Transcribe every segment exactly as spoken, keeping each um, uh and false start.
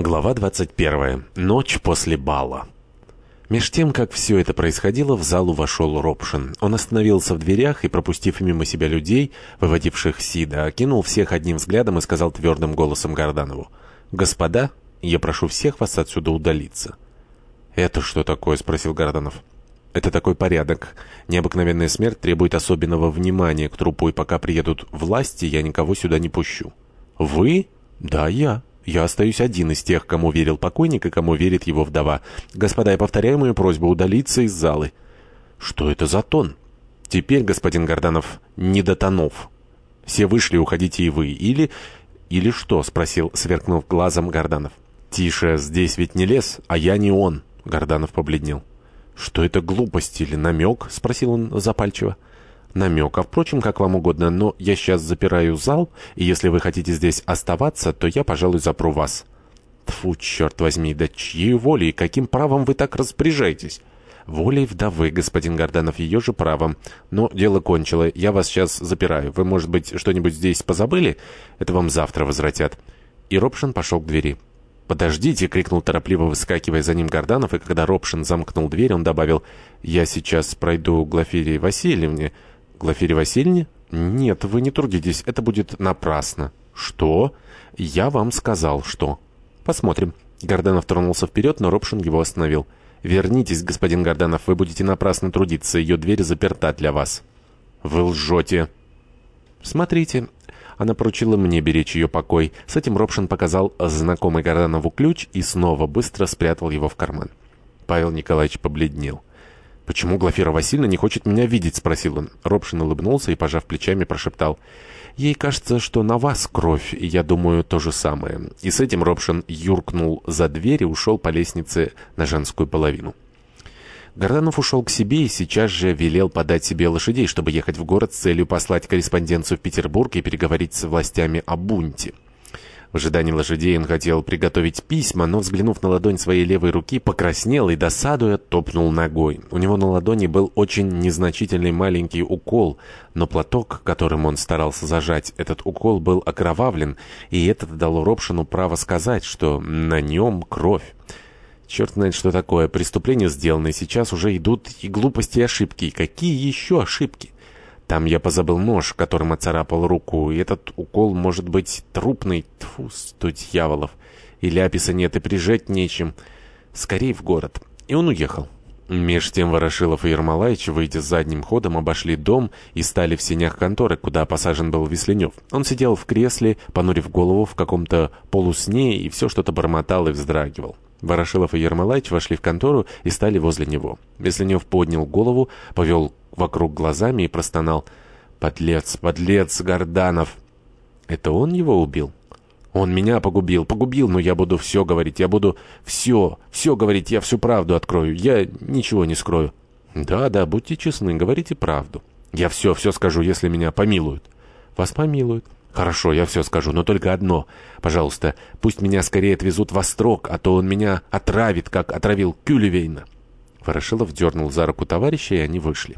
Глава двадцать первая. Ночь после бала. Меж тем, как все это происходило, в залу вошел Ропшин. Он остановился в дверях и, пропустив мимо себя людей, выводивших Сида, окинул всех одним взглядом и сказал твердым голосом Горданову: «Господа, я прошу всех вас отсюда удалиться». «Это что такое?» — спросил Горданов. «Это такой порядок. Необыкновенная смерть требует особенного внимания к трупу, и пока приедут власти, я никого сюда не пущу». «Вы?» «Да, я». Я остаюсь один из тех, кому верил покойник и кому верит его вдова. Господа, я повторяю мою просьбу удалиться из залы». «Что это за тон?» «Теперь, господин Горданов, не до тонов. Все вышли, уходите и вы. Или... или что?» — спросил, сверкнув глазом Горданов. «Тише, здесь ведь не лес, а я не он». Горданов побледнел. «Что это, глупость или намек?» — спросил он запальчиво. «Намек, а впрочем, как вам угодно, но я сейчас запираю зал, и если вы хотите здесь оставаться, то я, пожалуй, запру вас». «Тьфу, черт возьми, да чьей волей, каким правом вы так распоряжаетесь?» «Волей вдовы, господин Горданов, ее же правом. Но дело кончило, я вас сейчас запираю. Вы, может быть, что-нибудь здесь позабыли? Это вам завтра возвратят». И Ропшин пошел к двери. «Подождите!» — крикнул торопливо, выскакивая за ним Горданов, и когда Ропшин замкнул дверь, он добавил: «Я сейчас пройду к Глафире Васильевне». «Глафире Васильевне? Нет, вы не трудитесь, это будет напрасно». «Что?» «Я вам сказал, что». «Посмотрим». Горданов тронулся вперед, но Ропшин его остановил. «Вернитесь, господин Горданов, вы будете напрасно трудиться, ее дверь заперта для вас». «Вы лжете». «Смотрите». Она поручила мне беречь ее покой. С этим Ропшин показал знакомый Горданову ключ и снова быстро спрятал его в карман. Павел Николаевич побледнел. «Почему Глафира Васильевна не хочет меня видеть?» — спросил он. Ропшин улыбнулся и, пожав плечами, прошептал: «Ей кажется, что на вас кровь, и я думаю то же самое». И с этим Ропшин юркнул за дверь и ушел по лестнице на женскую половину. Горданов ушел к себе и сейчас же велел подать себе лошадей, чтобы ехать в город с целью послать корреспонденцию в Петербург и переговорить с властями о бунте. В ожидании лошадей он хотел приготовить письма, но, взглянув на ладонь своей левой руки, покраснел и, досадуя, топнул ногой. У него на ладони был очень незначительный маленький укол, но платок, которым он старался зажать этот укол, был окровавлен, и это дало Ропшину право сказать, что на нем кровь. Черт знает, что такое. Преступление сделано, и сейчас уже идут и глупости, и ошибки. И какие еще ошибки? Там я позабыл нож, которым оцарапал руку, и этот укол может быть трупный. Тьфу, сто дьяволов. И ляписа нет, и прижать нечем. Скорей в город. И он уехал. Меж тем Ворошилов и Ермолаич, выйдя задним ходом, обошли дом и стали в сенях конторы, куда посажен был Весленев. Он сидел в кресле, понурив голову в каком-то полусне, и все что-то бормотал и вздрагивал. Ворошилов и Ермолаич вошли в контору и стали возле него. Весленев поднял голову, повел вокруг глазами и простонал: «Подлец, подлец, Горданов!» «Это он его убил?» «Он меня погубил, погубил, но я буду все говорить, я буду все, все говорить, я всю правду открою, я ничего не скрою». «Да, да, будьте честны, говорите правду». «Я все, все скажу, если меня помилуют». «Вас помилуют». «Хорошо, я все скажу, но только одно. Пожалуйста, пусть меня скорее отвезут в Острог, а то он меня отравит, как отравил Кюлевейна». Ворошилов дернул за руку товарища, и они вышли.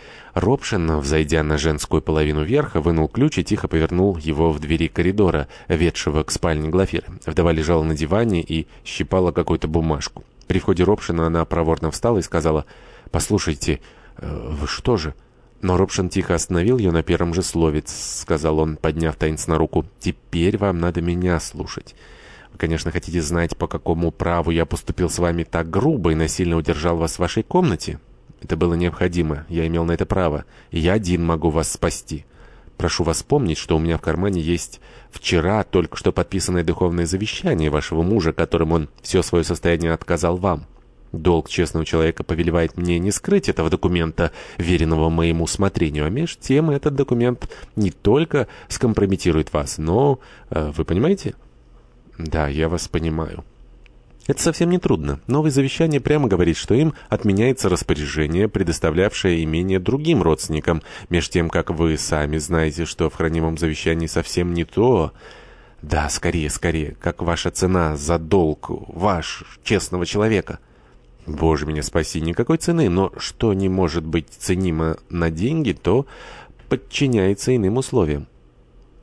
Ропшин, взойдя на женскую половину верха, вынул ключ и тихо повернул его в двери коридора, ведшего к спальне Глафиры. Вдова лежала на диване и щипала какую-то бумажку. При входе Ропшина она проворно встала и сказала: «Послушайте, вы что же?» Но Ропшин тихо остановил ее на первом же слове. Сказал он, подняв таинственно руку: «Теперь вам надо меня слушать. Вы, конечно, хотите знать, по какому праву я поступил с вами так грубо и насильно удержал вас в вашей комнате? Это было необходимо, я имел на это право, и я один могу вас спасти. Прошу вас помнить, что у меня в кармане есть вчера только что подписанное духовное завещание вашего мужа, которым он все свое состояние отказал вам. Долг честного человека повелевает мне не скрыть этого документа, веренного моему усмотрению, а меж тем этот документ не только скомпрометирует вас, но... Э, вы понимаете?» «Да, я вас понимаю». «Это совсем не трудно. Новое завещание прямо говорит, что им отменяется распоряжение, предоставлявшее имение другим родственникам, меж тем, как вы сами знаете, что в хранимом завещании совсем не то...» «Да, скорее, скорее, как ваша цена за долг, ваш, честного человека». «Боже меня спаси, никакой цены, но что не может быть ценимо на деньги, то подчиняется иным условиям».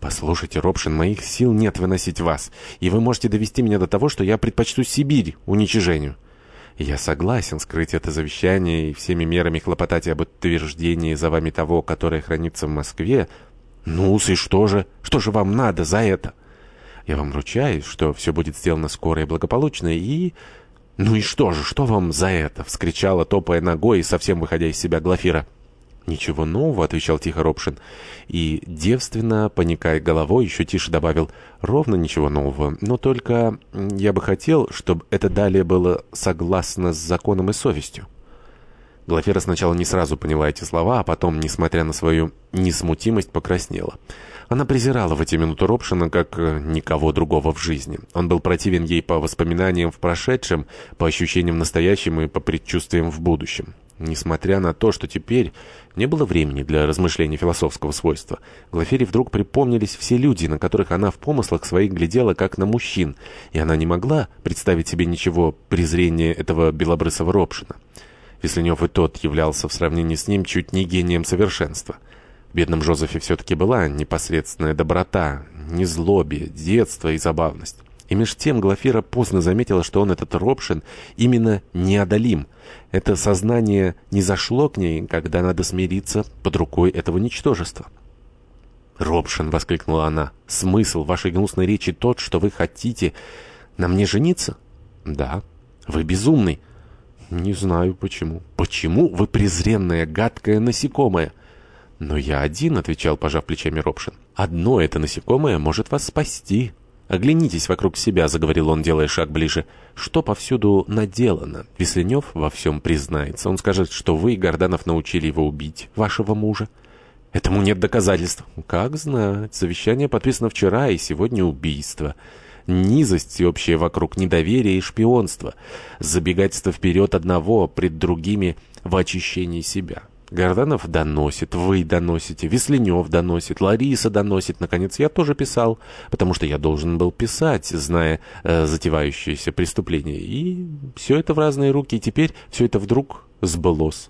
«Послушайте, Робшин, моих сил нет выносить вас, и вы можете довести меня до того, что я предпочту Сибирь уничижению». «Я согласен скрыть это завещание и всеми мерами хлопотать об утверждении за вами того, которое хранится в Москве». «Ну, и что же? Что же вам надо за это?» «Я вам ручаюсь, что все будет сделано скоро и благополучно, и...» «Ну и что же? Что вам за это?» — вскричала, топая ногой и совсем выходя из себя Глафира. «Ничего нового», — отвечал тихо Робшин. И, девственно, поникая головой, еще тише добавил: «Ровно ничего нового, но только я бы хотел, чтобы это далее было согласно с законом и совестью». Глафира сначала не сразу поняла эти слова, а потом, несмотря на свою несмутимость, покраснела. Она презирала в эти минуты Робшина как никого другого в жизни. Он был противен ей по воспоминаниям в прошедшем, по ощущениям в настоящем и по предчувствиям в будущем. Несмотря на то, что теперь не было времени для размышлений философского свойства, Глафире вдруг припомнились все люди, на которых она в помыслах своих глядела как на мужчин, и она не могла представить себе ничего презрения этого белобрысого Робшина. Весленев и тот являлся в сравнении с ним чуть не гением совершенства. В бедном Жозефе все-таки была непосредственная доброта, незлобие, детство и забавность. И меж тем Глафира поздно заметила, что он, этот Робшин, именно неодолим. Это сознание не зашло к ней, когда надо смириться под рукой этого ничтожества. «Робшин!» — воскликнула она. «Смысл вашей гнусной речи тот, что вы хотите на мне жениться?» «Да». «Вы безумный». «Не знаю почему». «Почему? Вы презренное, гадкое насекомое». «Но я один», — отвечал, пожав плечами Робшин. «Одно это насекомое может вас спасти». «Оглянитесь вокруг себя», — заговорил он, делая шаг ближе. «Что повсюду наделано? Весленев во всем признается. Он скажет, что вы, Горданов, научили его убить вашего мужа». «Этому нет доказательств». «Как знать. Завещание подписано вчера, и сегодня убийство. Низость общая вокруг, недоверие и шпионство. Забегательство вперед одного пред другими в очищении себя». Горданов доносит, вы доносите, Весленев доносит, Лариса доносит. Наконец, я тоже писал, потому что я должен был писать, зная э, затевающееся преступление. И все это в разные руки, и теперь все это вдруг сбылось.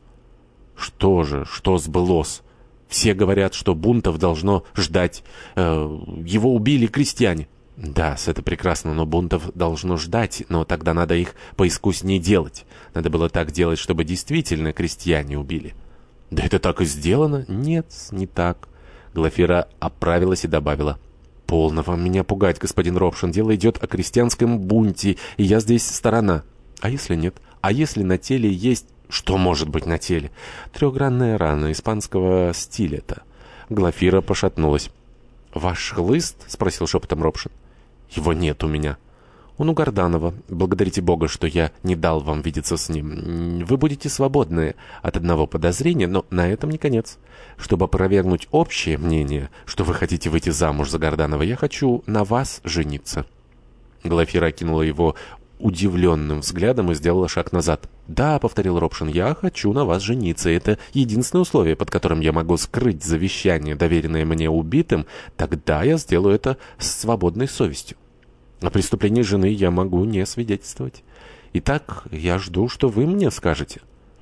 Что же, что сбылось? Все говорят, что бунтов должно ждать. Э, его убили крестьяне. Да, это прекрасно, но бунтов должно ждать, но тогда надо их поискуснее делать. Надо было так делать, чтобы действительно крестьяне убили. «Да это так и сделано?» «Нет, не так». Глафира оправилась и добавила: «Полно вам меня пугать, господин Робшин. Дело идет о крестьянском бунте, и я здесь сторона». «А если нет? А если на теле есть...» «Что может быть на теле?» «Трехгранная рана испанского стилета». Глафира пошатнулась. «Ваш хлыст?» — спросил шепотом Робшин. «Его нет у меня». «Он у Горданова. Благодарите Бога, что я не дал вам видеться с ним. Вы будете свободны от одного подозрения, но на этом не конец. Чтобы опровергнуть общее мнение, что вы хотите выйти замуж за Горданова, я хочу на вас жениться». Глафира окинула его удивленным взглядом и сделала шаг назад. «Да», — повторил Робшин, — «я хочу на вас жениться. Это единственное условие, под которым я могу скрыть завещание, доверенное мне убитым. Тогда я сделаю это с свободной совестью. О преступлении жены я могу не свидетельствовать. Итак, я жду, что вы мне скажете».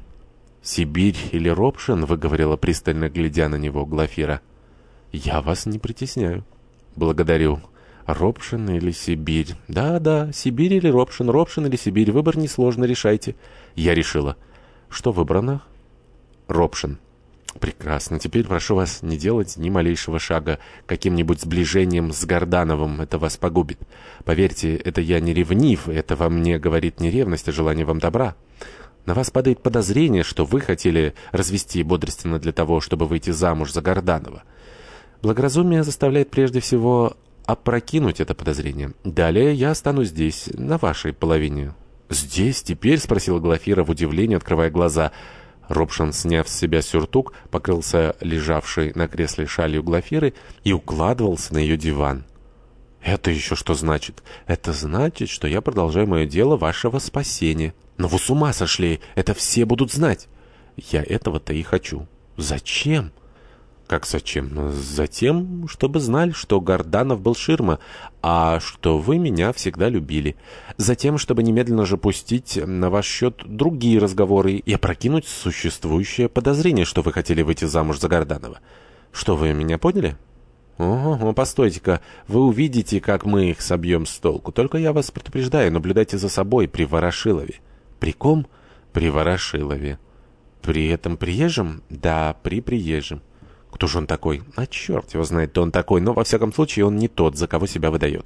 «Сибирь или Робшин?» — выговорила, пристально глядя на него Глафира. «Я вас не притесняю». «Благодарю. Робшин или Сибирь?» «Да, да, Сибирь или Робшин, Робшин или Сибирь. Выбор несложно, решайте». «Я решила». «Что выбрано?» «Робшин». «Прекрасно. Теперь прошу вас не делать ни малейшего шага каким-нибудь сближением с Гордановым. Это вас погубит. Поверьте, это я не ревнив, это во мне говорит не ревность, а желание вам добра. На вас падает подозрение, что вы хотели развести бодрственно для того, чтобы выйти замуж за Горданова. Благоразумие заставляет прежде всего опрокинуть это подозрение. Далее я останусь здесь, на вашей половине». «Здесь? Теперь?» — спросила Глафира в удивлении, открывая глаза. Робшин, сняв с себя сюртук, покрылся лежавшей на кресле шалью Глафиры и укладывался на ее диван. «Это еще что значит?» «Это значит, что я продолжаю мое дело вашего спасения». «Но вы с ума сошли! Это все будут знать!» «Я этого-то и хочу». «Зачем?» «Как зачем?» «Затем, чтобы знали, что Горданов был ширма, а что вы меня всегда любили. Затем, чтобы немедленно же пустить на ваш счет другие разговоры и опрокинуть существующее подозрение, что вы хотели выйти замуж за Горданова. Что, вы меня поняли?» Ого, постойте-ка, вы увидите, как мы их собьем с толку. Только я вас предупреждаю, наблюдайте за собой при Ворошилове. При ком? При Ворошилове. При этом приезжем? Да, при приезжем. Кто же он такой? А черт его знает, кто он такой, но во всяком случае он не тот, за кого себя выдает.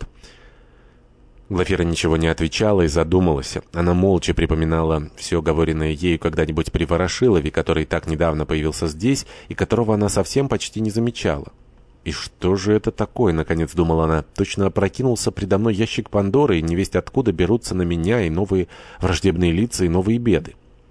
Глафира ничего не отвечала и задумалась. Она молча припоминала все говоренное ею когда-нибудь при Ворошилове, который так недавно появился здесь и которого она совсем почти не замечала. «И что же это такое?» — наконец думала она. «Точно опрокинулся предо мной ящик Пандоры, и невесть откуда берутся на меня и новые враждебные лица, и новые беды».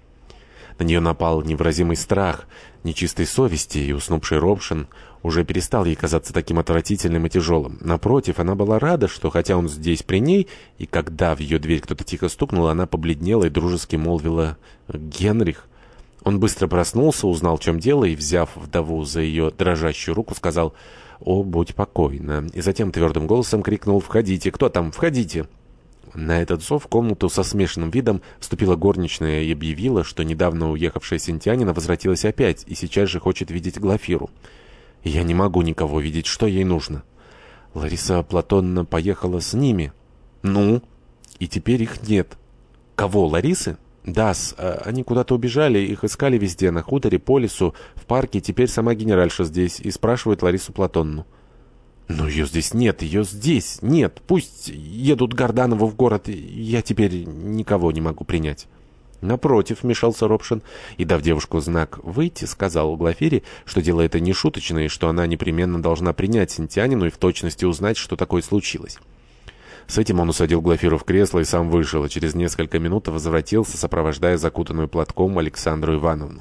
На нее напал невыразимый страх нечистой совести, и уснувший Робшин уже перестал ей казаться таким отвратительным и тяжелым. Напротив, она была рада, что хотя он здесь при ней, и когда в ее дверь кто-то тихо стукнул, она побледнела и дружески молвила «Генрих». Он быстро проснулся, узнал, в чем дело, и, взяв вдову за ее дрожащую руку, сказал «О, будь покойна». И затем твердым голосом крикнул «Входите! Кто там? Входите!» На этот зов в комнату со смешанным видом вступила горничная и объявила, что недавно уехавшая Синтянина возвратилась опять и сейчас же хочет видеть Глафиру. «Я не могу никого видеть. Что ей нужно?» «Лариса Платоновна поехала с ними». «Ну?» «И теперь их нет». «Кого, Ларисы?» «Да-с, они куда-то убежали, их искали везде, на хуторе, по лесу, в парке, теперь сама генеральша здесь, и спрашивает Ларису Платоновну». «Но ее здесь нет, ее здесь нет, пусть едут Горданову в город, я теперь никого не могу принять». «Напротив», — вмешался Робшин, и, дав девушку знак «выйти», сказал Глафире, что дело это не шуточное, и что она непременно должна принять Синтянину и в точности узнать, что такое случилось. С этим он усадил Глафиру в кресло и сам вышел, а через несколько минут возвратился, сопровождая закутанную платком Александру Ивановну.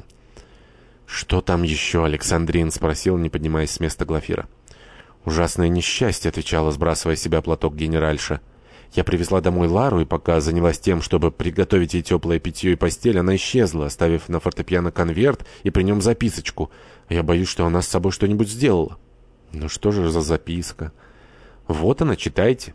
«Что там еще, Александрин?» — спросил, не поднимаясь с места Глафира. «Ужасное несчастье», — отвечала, сбрасывая с себя платок генеральша. «Я привезла домой Лару, и пока занялась тем, чтобы приготовить ей теплое питье и постель, она исчезла, оставив на фортепиано конверт и при нем записочку. Я боюсь, что она с собой что-нибудь сделала». «Ну что же за записка?» «Вот она, читайте».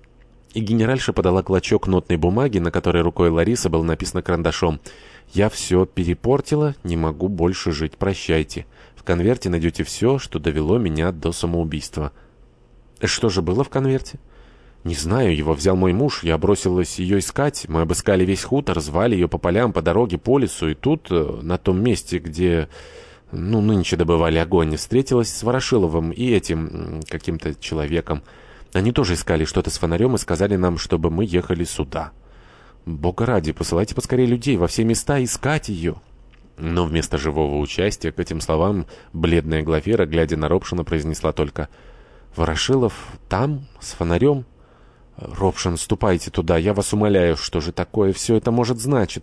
И генеральша подала клочок нотной бумаги, на которой рукой Ларисы было написано карандашом: «Я все перепортила, не могу больше жить, прощайте. В конверте найдете все, что довело меня до самоубийства». «Что же было в конверте?» «Не знаю, его взял мой муж, я бросилась ее искать. Мы обыскали весь хутор, звали ее по полям, по дороге, по лесу, и тут, на том месте, где, ну, нынче добывали огонь, встретилась с Ворошиловым и этим каким-то человеком. Они тоже искали что-то с фонарем и сказали нам, чтобы мы ехали сюда. Бога ради, посылайте поскорее людей во все места искать ее». Но вместо живого участия к этим словам бледная Глафира, глядя на Робшина, произнесла только: «Ворошилов там, с фонарем? Робшин, ступайте туда, я вас умоляю, что же такое все это может значить?»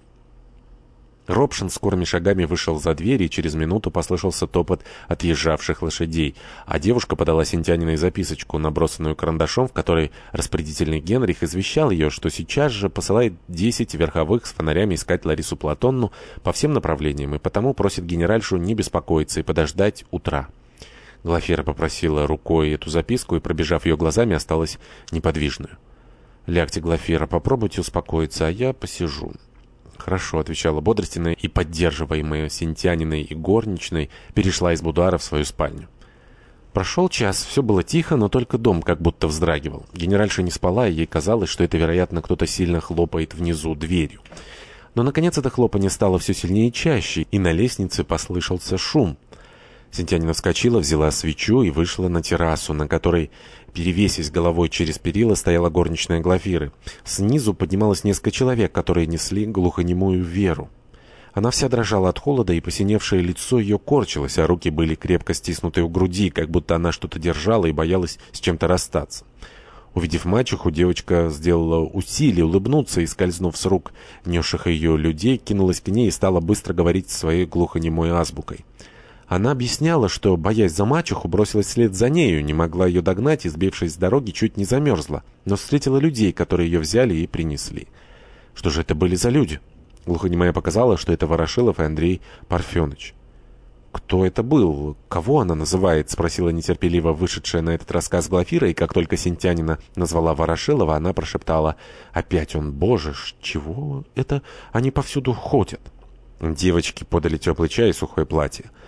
Робшин скорыми шагами вышел за дверь, и через минуту послышался топот отъезжавших лошадей, а девушка подала Синтяниной записочку, набросанную карандашом, в которой распорядительный Генрих извещал ее, что сейчас же посылает десять верховых с фонарями искать Ларису Платонну по всем направлениям, и потому просит генеральшу не беспокоиться и подождать утра. Глафира попросила рукой эту записку и, пробежав ее глазами, осталась неподвижную. «Лягте, Глафира, попробуйте успокоиться, а я посижу». «Хорошо», — отвечала бодрственно, и, поддерживаемая Синтяниной и горничной, перешла из будуара в свою спальню. Прошел час, все было тихо, но только дом как будто вздрагивал. Генеральша не спала, и ей казалось, что это, вероятно, кто-то сильно хлопает внизу дверью. Но, наконец, это хлопанье стало все сильнее и чаще, и на лестнице послышался шум. Синтянина вскочила, взяла свечу и вышла на террасу, на которой, перевесясь головой через перила, стояла горничная Глафиры. Снизу поднималось несколько человек, которые несли глухонемую Веру. Она вся дрожала от холода, и посиневшее лицо ее корчилось, а руки были крепко стиснуты у груди, как будто она что-то держала и боялась с чем-то расстаться. Увидев мачеху, девочка сделала усилие улыбнуться и, скользнув с рук несших ее людей, кинулась к ней и стала быстро говорить своей глухонемой азбукой. Она объясняла, что, боясь за мачеху, бросилась вслед за нею, не могла ее догнать и, сбившись с дороги, чуть не замерзла, но встретила людей, которые ее взяли и принесли. Что же это были за люди? Глухонемая показала, что это Ворошилов и Андрей Парфеныч. «Кто это был? Кого она называет?» — спросила нетерпеливо вышедшая на этот рассказ Глафира, и как только Синтянина назвала Ворошилова, она прошептала: «Опять он, боже ж, чего это они повсюду ходят?» Девочки подали теплый чай и сухое платье.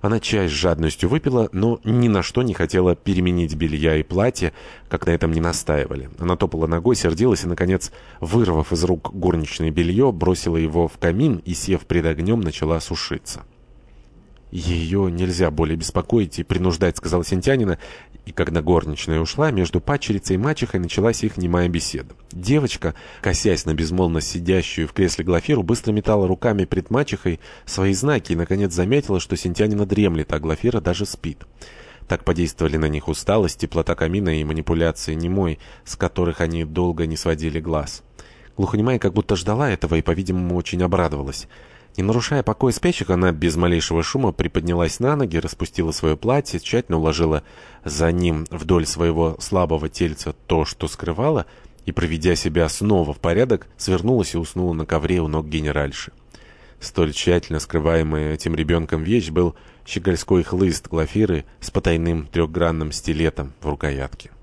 Она чай с жадностью выпила, но ни на что не хотела переменить белья и платье, как на этом не настаивали. Она топала ногой, сердилась и, наконец, вырвав из рук горничное белье, бросила его в камин и, сев пред огнем, начала сушиться. «Ее нельзя более беспокоить и принуждать», — сказала Синтянина, и когда горничная ушла, между падчерицей и мачехой началась их немая беседа. Девочка, косясь на безмолвно сидящую в кресле Глафиру, быстро метала руками пред мачехой свои знаки и, наконец, заметила, что Синтянина дремлет, а Глафира даже спит. Так подействовали на них усталость, теплота камина и манипуляции немой, с которых они долго не сводили глаз. Глухонемая как будто ждала этого и, по-видимому, очень обрадовалась. Не нарушая покоя спящих, она без малейшего шума приподнялась на ноги, распустила свое платье, тщательно уложила за ним вдоль своего слабого тельца то, что скрывала, и, проведя себя снова в порядок, свернулась и уснула на ковре у ног генеральши. Столь тщательно скрываемая этим ребенком вещь был щегольской хлыст Глафиры с потайным трехгранным стилетом в рукоятке.